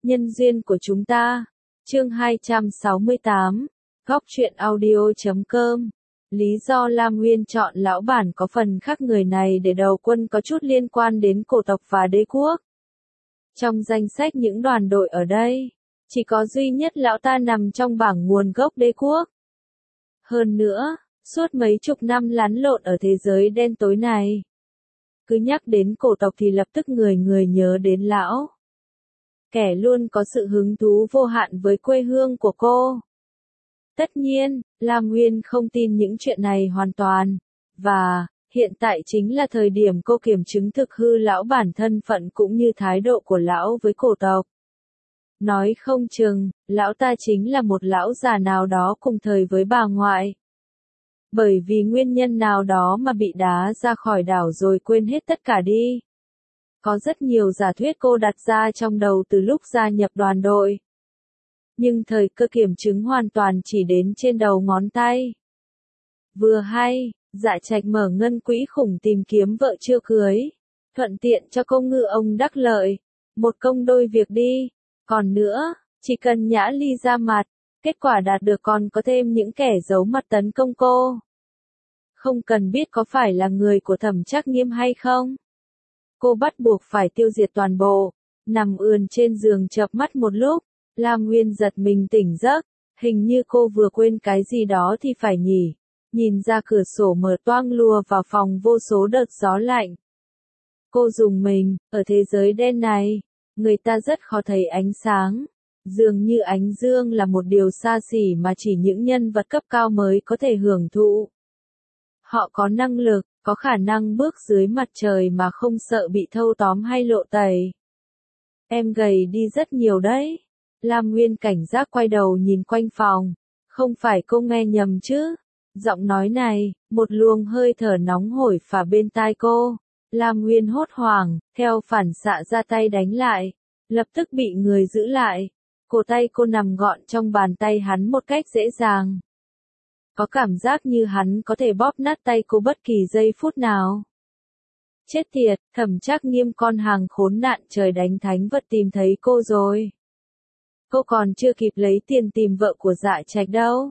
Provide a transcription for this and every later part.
Nhân duyên của chúng ta. Chương 268. Góc truyện audio.com. Lý do Lam Nguyên chọn lão bản có phần khác người này để đầu quân có chút liên quan đến cổ tộc và đế quốc. Trong danh sách những đoàn đội ở đây, chỉ có duy nhất lão ta nằm trong bảng nguồn gốc đế quốc. Hơn nữa, suốt mấy chục năm lăn lộn ở thế giới đen tối này, cứ nhắc đến cổ tộc thì lập tức người người nhớ đến lão. Kẻ luôn có sự hứng thú vô hạn với quê hương của cô. Tất nhiên, Lam Nguyên không tin những chuyện này hoàn toàn, và hiện tại chính là thời điểm cô kiểm chứng thực hư lão bản thân phận cũng như thái độ của lão với cổ tộc. Nói không chừng, lão ta chính là một lão già nào đó cùng thời với bà ngoại. Bởi vì nguyên nhân nào đó mà bị đá ra khỏi đảo rồi quên hết tất cả đi. Có rất nhiều giả thuyết cô đặt ra trong đầu từ lúc gia nhập đoàn đội. Nhưng thời cơ kiểm chứng hoàn toàn chỉ đến trên đầu ngón tay. Vừa hay, Dạ Trạch mở ngân quỹ khủng tìm kiếm vợ chưa cưới. Thuận tiện cho cô ngư ông đắc lợi. Một công đôi việc đi. Còn nữa, chỉ cần Nhã Ly ra mặt, kết quả đạt được còn có thêm những kẻ giấu mặt tấn công cô. Không cần biết có phải là người của Thẩm Trác Nghiêm hay không. Cô bắt buộc phải tiêu diệt toàn bộ. Nằm ườn trên giường chợp mắt một lúc, Lam Nguyên giật mình tỉnh giấc. Hình như cô vừa quên cái gì đó thì phải nhỉ. Nhìn ra cửa sổ mở toang lùa vào phòng vô số đợt gió lạnh. Cô rùng mình, ở thế giới đen này, người ta rất khó thấy ánh sáng. Dường như ánh dương là một điều xa xỉ mà chỉ những nhân vật cấp cao mới có thể hưởng thụ. Họ có năng lực, có khả năng bước dưới mặt trời mà không sợ bị thâu tóm hay lộ tẩy. Em gầy đi rất nhiều đấy. Lam Nguyên cảnh giác quay đầu nhìn quanh phòng. Không phải cô nghe nhầm chứ? Giọng nói này, một luồng hơi thở nóng hổi phả bên tai cô. Lam Nguyên hốt hoảng, theo phản xạ ra tay đánh lại. Lập tức bị người giữ lại. Cổ tay cô nằm gọn trong bàn tay hắn một cách dễ dàng. Có cảm giác như hắn có thể bóp nát tay cô bất kỳ giây phút nào. Chết tiệt, Thẩm Trác Nghiêm con hàng khốn nạn trời đánh thánh vật tìm thấy cô rồi. Cô còn chưa kịp lấy tiền tìm vợ của Dạ Trạch đâu.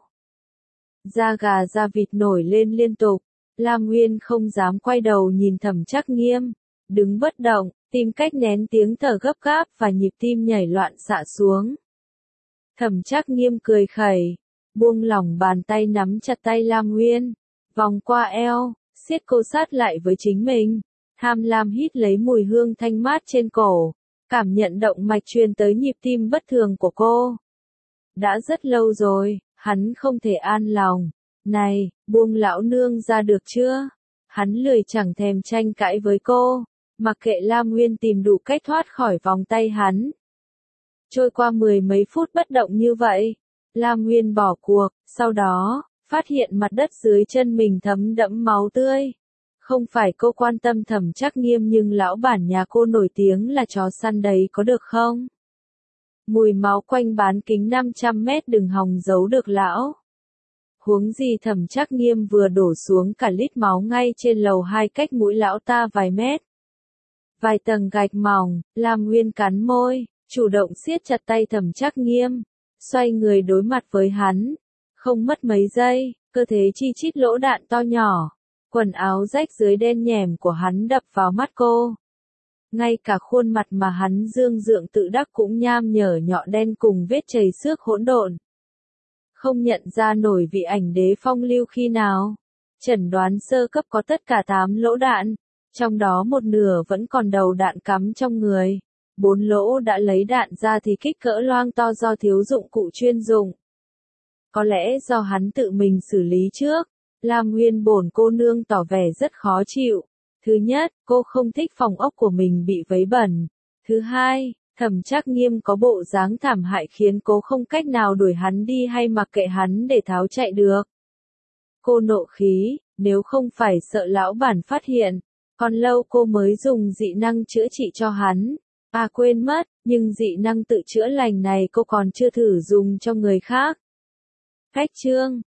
Da gà da vịt nổi lên liên tục. Lam Nguyên không dám quay đầu nhìn Thẩm Trác Nghiêm. Đứng bất động, tìm cách nén tiếng thở gấp gáp và nhịp tim nhảy loạn xạ xuống. Thẩm Trác Nghiêm cười khẩy. Buông lỏng bàn tay nắm chặt tay Lam Nguyên. Vòng qua eo, siết cô sát lại với chính mình. Tham lam hít lấy mùi hương thanh mát trên cổ. Cảm nhận động mạch truyền tới nhịp tim bất thường của cô. Đã rất lâu rồi, hắn không thể an lòng. Này, buông lão nương ra được chưa? Hắn lười chẳng thèm tranh cãi với cô. Mặc kệ Lam Nguyên tìm đủ cách thoát khỏi vòng tay hắn. Trôi qua 10 mấy phút bất động như vậy. Lam Nguyên bỏ cuộc, sau đó, phát hiện mặt đất dưới chân mình thấm đẫm máu tươi. Không phải cô quan tâm Thẩm Trác Nghiêm nhưng lão bản nhà cô nổi tiếng là chó săn đấy có được không? Mùi máu quanh bán kính 500 mét đừng hòng giấu được lão. Huống gì Thẩm Trác Nghiêm vừa đổ xuống cả lít máu ngay trên lầu 2 cách mũi lão ta vài mét. Vài tầng gạch mỏng, Lam Nguyên cắn môi, chủ động siết chặt tay Thẩm Trác Nghiêm. Xoay người đối mặt với hắn. Không mất mấy giây, cơ thể chi chít lỗ đạn to nhỏ. Quần áo rách dưới đen nhẻm của hắn đập vào mắt cô. Ngay cả khuôn mặt mà hắn dương dượng tự đắc cũng nham nhở nhọ đen cùng vết chảy xước hỗn độn. Không nhận ra nổi vị ảnh đế phong lưu khi nào. Chẩn đoán sơ cấp có tất cả 8 lỗ đạn. Trong đó một nửa vẫn còn đầu đạn cắm trong người. 4 lỗ đã lấy đạn ra thì kích cỡ loang to do thiếu dụng cụ chuyên dụng. Có lẽ do hắn tự mình xử lý trước. Lam Nguyên bổn cô nương tỏ vẻ rất khó chịu. Thứ nhất, cô không thích phòng ốc của mình bị vấy bẩn. Thứ hai, Thẩm Trác Nghiêm có bộ dáng thảm hại khiến cô không cách nào đuổi hắn đi hay mặc kệ hắn để tháo chạy được. Cô nộ khí, nếu không phải sợ lão bản phát hiện, còn lâu cô mới dùng dị năng chữa trị cho hắn. À quên mất, nhưng dị năng tự chữa lành này cô còn chưa thử dùng cho người khác. Cách chương